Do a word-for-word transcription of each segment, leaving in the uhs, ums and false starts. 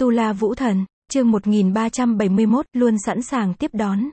Tu La Vũ Thần, chương một nghìn ba trăm bảy mươi mốt, luôn sẵn sàng tiếp đón.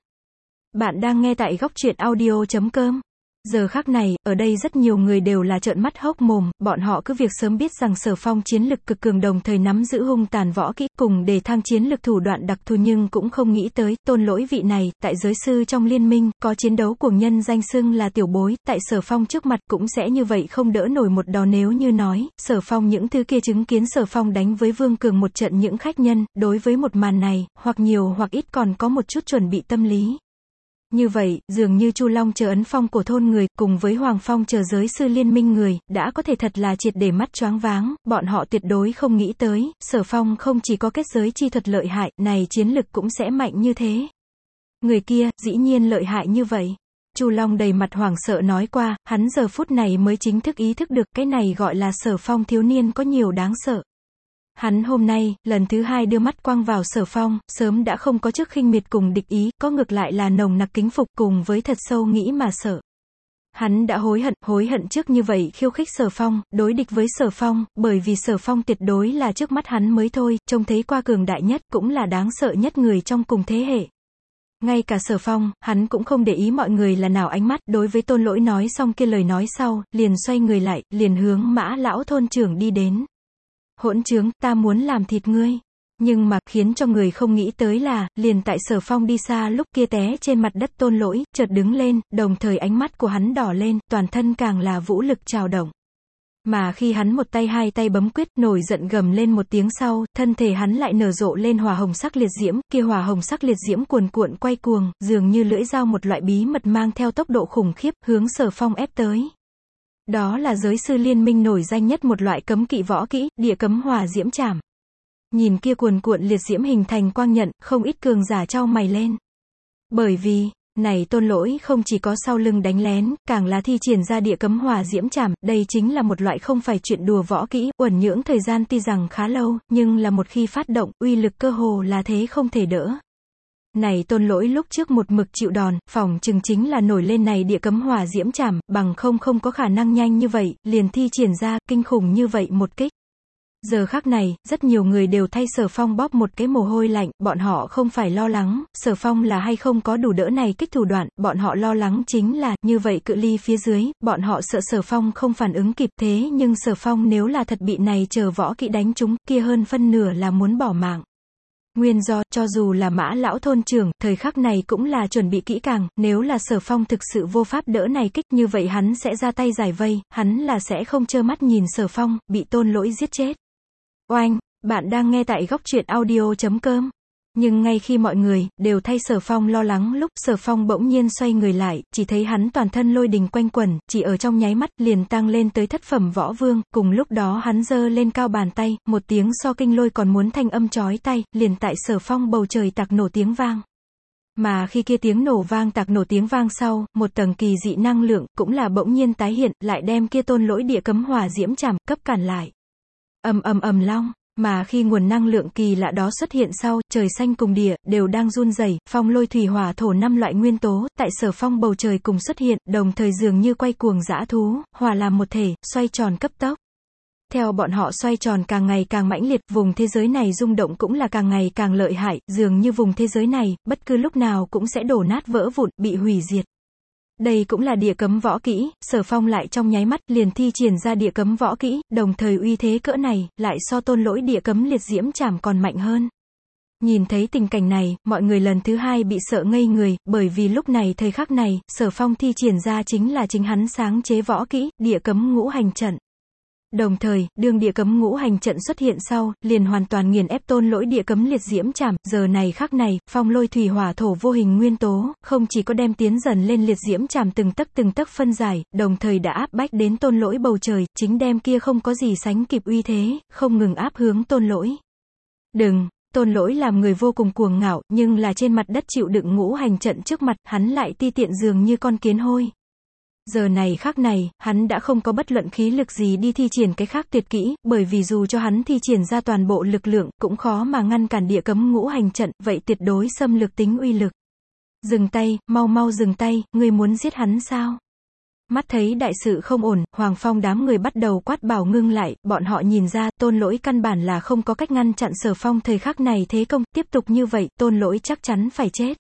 Bạn đang nghe tại góc truyện audio chấm com. Giờ khắc này, ở đây rất nhiều người đều là trợn mắt hốc mồm, bọn họ cứ việc sớm biết rằng Sở Phong chiến lực cực cường đồng thời nắm giữ hung tàn võ kỹ, cùng để thăng chiến lực thủ đoạn đặc thù nhưng cũng không nghĩ tới, Tôn Lỗi vị này, tại giới sư trong liên minh, có chiến đấu cuồng nhân danh xưng là tiểu bối, tại Sở Phong trước mặt cũng sẽ như vậy không đỡ nổi một đòn nếu như nói, Sở Phong những thứ kia chứng kiến Sở Phong đánh với Vương Cường một trận những khách nhân, đối với một màn này, hoặc nhiều hoặc ít còn có một chút chuẩn bị tâm lý. Như vậy, dường như Chu Long chờ ấn phong cổ thôn người, cùng với Hoàng Phong chờ giới sư liên minh người, đã có thể thật là triệt để mắt choáng váng, bọn họ tuyệt đối không nghĩ tới, Sở Phong không chỉ có kết giới chi thuật lợi hại, này chiến lực cũng sẽ mạnh như thế. Người kia, dĩ nhiên lợi hại như vậy. Chu Long đầy mặt hoảng sợ nói qua, hắn giờ phút này mới chính thức ý thức được, cái này gọi là Sở Phong thiếu niên có nhiều đáng sợ. Hắn hôm nay, lần thứ hai đưa mắt quang vào Sở Phong, sớm đã không có trước khinh miệt cùng địch ý, có ngược lại là nồng nặc kính phục cùng với thật sâu nghĩ mà sợ. Hắn đã hối hận, hối hận trước như vậy khiêu khích Sở Phong, đối địch với Sở Phong, bởi vì Sở Phong tuyệt đối là trước mắt hắn mới thôi, trông thấy qua cường đại nhất, cũng là đáng sợ nhất người trong cùng thế hệ. Ngay cả Sở Phong, hắn cũng không để ý mọi người là nào ánh mắt, đối với Tôn Lỗi nói xong kia lời nói sau, liền xoay người lại, liền hướng Mã lão thôn trưởng đi đến. Hỗn trướng, ta muốn làm thịt ngươi. Nhưng mà, khiến cho người không nghĩ tới là, liền tại Sở Phong đi xa lúc kia té trên mặt đất Tôn Lỗi, chợt đứng lên, đồng thời ánh mắt của hắn đỏ lên, toàn thân càng là vũ lực trào động. Mà khi hắn một tay hai tay bấm quyết, nổi giận gầm lên một tiếng sau, thân thể hắn lại nở rộ lên hỏa hồng sắc liệt diễm, kia hỏa hồng sắc liệt diễm cuồn cuộn quay cuồng, dường như lưỡi dao một loại bí mật mang theo tốc độ khủng khiếp, hướng Sở Phong ép tới. Đó là giới sư liên minh nổi danh nhất một loại cấm kỵ võ kỹ, địa cấm hỏa diễm trảm. Nhìn kia cuồn cuộn liệt diễm hình thành quang nhận, không ít cường giả chau mày lên. Bởi vì, này Tôn Lỗi không chỉ có sau lưng đánh lén, càng là thi triển ra địa cấm hỏa diễm trảm, đây chính là một loại không phải chuyện đùa võ kỹ, uẩn nhưỡng thời gian tuy rằng khá lâu, nhưng là một khi phát động, uy lực cơ hồ là thế không thể đỡ. Này Tôn Lỗi lúc trước một mực chịu đòn, phỏng chừng chính là nổi lên này địa cấm hỏa diễm trảm, bằng không không có khả năng nhanh như vậy, liền thi triển ra, kinh khủng như vậy một kích. Giờ khắc này, rất nhiều người đều thay Sở Phong bóp một cái mồ hôi lạnh, bọn họ không phải lo lắng, Sở Phong là hay không có đủ đỡ này kích thủ đoạn, bọn họ lo lắng chính là, như vậy cự ly phía dưới, bọn họ sợ Sở Phong không phản ứng kịp thế nhưng Sở Phong nếu là thật bị này chờ võ kỹ đánh trúng, kia hơn phân nửa là muốn bỏ mạng. Nguyên do, cho dù là Mã lão thôn trưởng, thời khắc này cũng là chuẩn bị kỹ càng, nếu là Sở Phong thực sự vô pháp đỡ này kích như vậy hắn sẽ ra tay giải vây, hắn là sẽ không trơ mắt nhìn Sở Phong, bị Tôn Lỗi giết chết. Oanh, bạn đang nghe tại góc truyện audio chấm com. Nhưng ngay khi mọi người, đều thay Sở Phong lo lắng lúc, Sở Phong bỗng nhiên xoay người lại, chỉ thấy hắn toàn thân lôi đình quanh quẩn, chỉ ở trong nháy mắt, liền tăng lên tới thất phẩm võ vương, cùng lúc đó hắn giơ lên cao bàn tay, một tiếng so kinh lôi còn muốn thanh âm chói tai, liền tại Sở Phong bầu trời tạc nổ tiếng vang. Mà khi kia tiếng nổ vang tạc nổ tiếng vang sau, một tầng kỳ dị năng lượng, cũng là bỗng nhiên tái hiện, lại đem kia Tôn Lỗi địa cấm hỏa diễm trảm, cấp cản lại. Ầm ầm ầm long. Mà khi nguồn năng lượng kỳ lạ đó xuất hiện sau, trời xanh cùng địa, đều đang run rẩy, phong lôi thủy hỏa thổ năm loại nguyên tố, tại Sở Phong bầu trời cùng xuất hiện, đồng thời dường như quay cuồng dã thú, hòa làm một thể, xoay tròn cấp tốc. Theo bọn họ xoay tròn càng ngày càng mãnh liệt, vùng thế giới này rung động cũng là càng ngày càng lợi hại, dường như vùng thế giới này, bất cứ lúc nào cũng sẽ đổ nát vỡ vụn, bị hủy diệt. Đây cũng là địa cấm võ kỹ, Sở Phong lại trong nháy mắt liền thi triển ra địa cấm võ kỹ, đồng thời uy thế cỡ này, lại so Tôn Lỗi địa cấm liệt diễm trảm còn mạnh hơn. Nhìn thấy tình cảnh này, mọi người lần thứ hai bị sợ ngây người, bởi vì lúc này thời khắc này, Sở Phong thi triển ra chính là chính hắn sáng chế võ kỹ, địa cấm ngũ hành trận. Đồng thời, đương địa cấm ngũ hành trận xuất hiện sau, liền hoàn toàn nghiền ép Tôn Lỗi địa cấm liệt diễm trảm, giờ này khắc này, phong lôi thủy hỏa thổ vô hình nguyên tố, không chỉ có đem tiến dần lên liệt diễm trảm từng tấc từng tấc phân giải, đồng thời đã áp bách đến Tôn Lỗi bầu trời, chính đem kia không có gì sánh kịp uy thế, không ngừng áp hướng Tôn Lỗi. Đừng! Tôn Lỗi làm người vô cùng cuồng ngạo, nhưng là trên mặt đất chịu đựng ngũ hành trận trước mặt, hắn lại ti tiện dường như con kiến hôi. Giờ này khắc này, hắn đã không có bất luận khí lực gì đi thi triển cái khác tuyệt kỹ, bởi vì dù cho hắn thi triển ra toàn bộ lực lượng, cũng khó mà ngăn cản địa cấm ngũ hành trận, vậy tuyệt đối xâm lược tính uy lực. Dừng tay, mau mau dừng tay, ngươi muốn giết hắn sao? Mắt thấy đại sự không ổn, Hoàng Phong đám người bắt đầu quát bảo ngưng lại, bọn họ nhìn ra, Tôn Lỗi căn bản là không có cách ngăn chặn Sở Phong thời khắc này thế công, tiếp tục như vậy, Tôn Lỗi chắc chắn phải chết.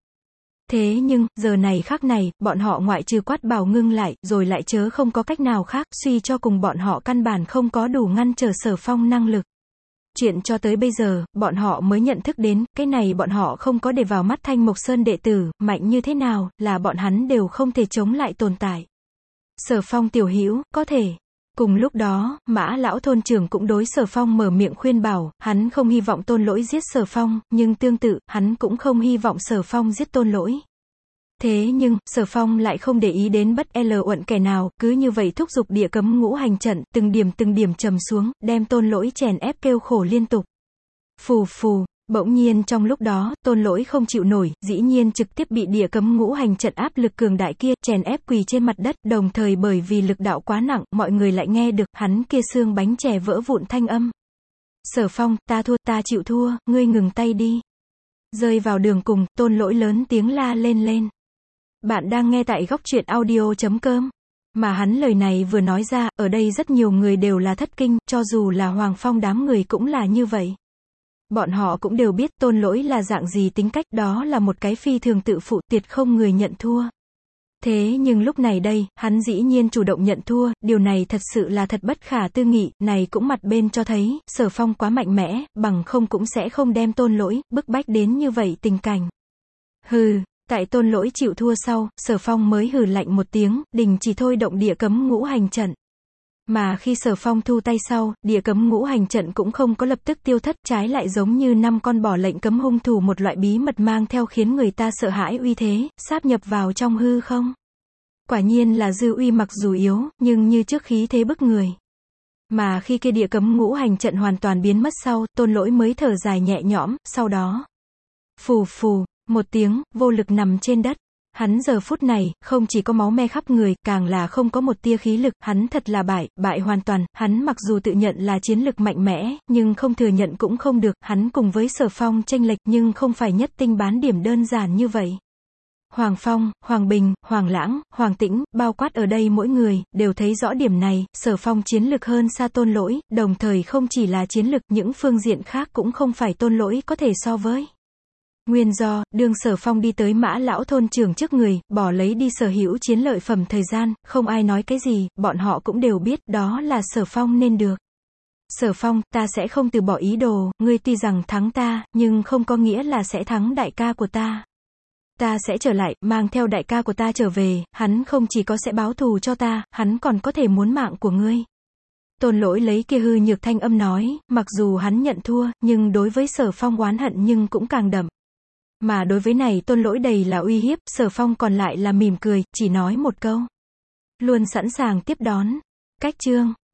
Thế nhưng, giờ này khắc này, bọn họ ngoại trừ quát bảo ngưng lại, rồi lại chớ không có cách nào khác, suy cho cùng bọn họ căn bản không có đủ ngăn trở Sở Phong năng lực. Chuyện cho tới bây giờ, bọn họ mới nhận thức đến, cái này bọn họ không có để vào mắt Thanh Mộc Sơn đệ tử, mạnh như thế nào, là bọn hắn đều không thể chống lại tồn tại. Sở Phong tiểu hữu, có thể. Cùng lúc đó, Mã lão thôn trưởng cũng đối Sở Phong mở miệng khuyên bảo, hắn không hy vọng Tôn Lỗi giết Sở Phong, nhưng tương tự, hắn cũng không hy vọng Sở Phong giết Tôn Lỗi. Thế nhưng, Sở Phong lại không để ý đến bất l uẩn kẻ nào, cứ như vậy thúc giục địa cấm ngũ hành trận, từng điểm từng điểm trầm xuống, đem Tôn Lỗi chèn ép kêu khổ liên tục. Phù phù, bỗng nhiên trong lúc đó, Tôn Lỗi không chịu nổi, dĩ nhiên trực tiếp bị địa cấm ngũ hành trận áp lực cường đại kia, chèn ép quỳ trên mặt đất, đồng thời bởi vì lực đạo quá nặng, mọi người lại nghe được, hắn kia xương bánh chè vỡ vụn thanh âm. Sở Phong, ta thua, ta chịu thua, ngươi ngừng tay đi. Rơi vào đường cùng, Tôn Lỗi lớn tiếng la lên lên. Bạn đang nghe tại góc truyện audio chấm com. Mà hắn lời này vừa nói ra, ở đây rất nhiều người đều là thất kinh, cho dù là Hoàng Phong đám người cũng là như vậy. Bọn họ cũng đều biết Tôn Lỗi là dạng gì tính cách, đó là một cái phi thường tự phụ, tuyệt không người nhận thua. Thế nhưng lúc này đây, hắn dĩ nhiên chủ động nhận thua, điều này thật sự là thật bất khả tư nghị, này cũng mặt bên cho thấy, Sở Phong quá mạnh mẽ, bằng không cũng sẽ không đem Tôn Lỗi, bức bách đến như vậy tình cảnh. Hừ. Tại Tôn Lỗi chịu thua sau, Sở Phong mới hừ lạnh một tiếng, đình chỉ thôi động địa cấm ngũ hành trận. Mà khi Sở Phong thu tay sau, địa cấm ngũ hành trận cũng không có lập tức tiêu thất, trái lại giống như năm con bò lệnh cấm hung thủ một loại bí mật mang theo khiến người ta sợ hãi uy thế, sáp nhập vào trong hư không. Quả nhiên là dư uy mặc dù yếu, nhưng như trước khí thế bức người. Mà khi kia địa cấm ngũ hành trận hoàn toàn biến mất sau, Tôn Lỗi mới thở dài nhẹ nhõm, sau đó. Phù phù. Một tiếng, vô lực nằm trên đất. Hắn giờ phút này, không chỉ có máu me khắp người, càng là không có một tia khí lực, hắn thật là bại, bại hoàn toàn, hắn mặc dù tự nhận là chiến lực mạnh mẽ, nhưng không thừa nhận cũng không được, hắn cùng với Sở Phong chênh lệch nhưng không phải nhất tinh bán điểm đơn giản như vậy. Hoàng Phong, Hoàng Bình, Hoàng Lãng, Hoàng Tĩnh, bao quát ở đây mỗi người, đều thấy rõ điểm này, Sở Phong chiến lực hơn xa Tôn Lỗi, đồng thời không chỉ là chiến lực, những phương diện khác cũng không phải Tôn Lỗi có thể so với. Nguyên do, đương Sở Phong đi tới Mã lão thôn trưởng trước người, bỏ lấy đi sở hữu chiến lợi phẩm thời gian, không ai nói cái gì, bọn họ cũng đều biết, đó là Sở Phong nên được. Sở Phong, ta sẽ không từ bỏ ý đồ, ngươi tuy rằng thắng ta, nhưng không có nghĩa là sẽ thắng đại ca của ta. Ta sẽ trở lại, mang theo đại ca của ta trở về, hắn không chỉ có sẽ báo thù cho ta, hắn còn có thể muốn mạng của ngươi. Tôn Lỗi lấy kia hư nhược thanh âm nói, mặc dù hắn nhận thua, nhưng đối với Sở Phong oán hận nhưng cũng càng đậm. Mà đối với này Tôn Lỗi đầy là uy hiếp, Sở Phong còn lại là mỉm cười, chỉ nói một câu. Luôn sẵn sàng tiếp đón. Cách chương.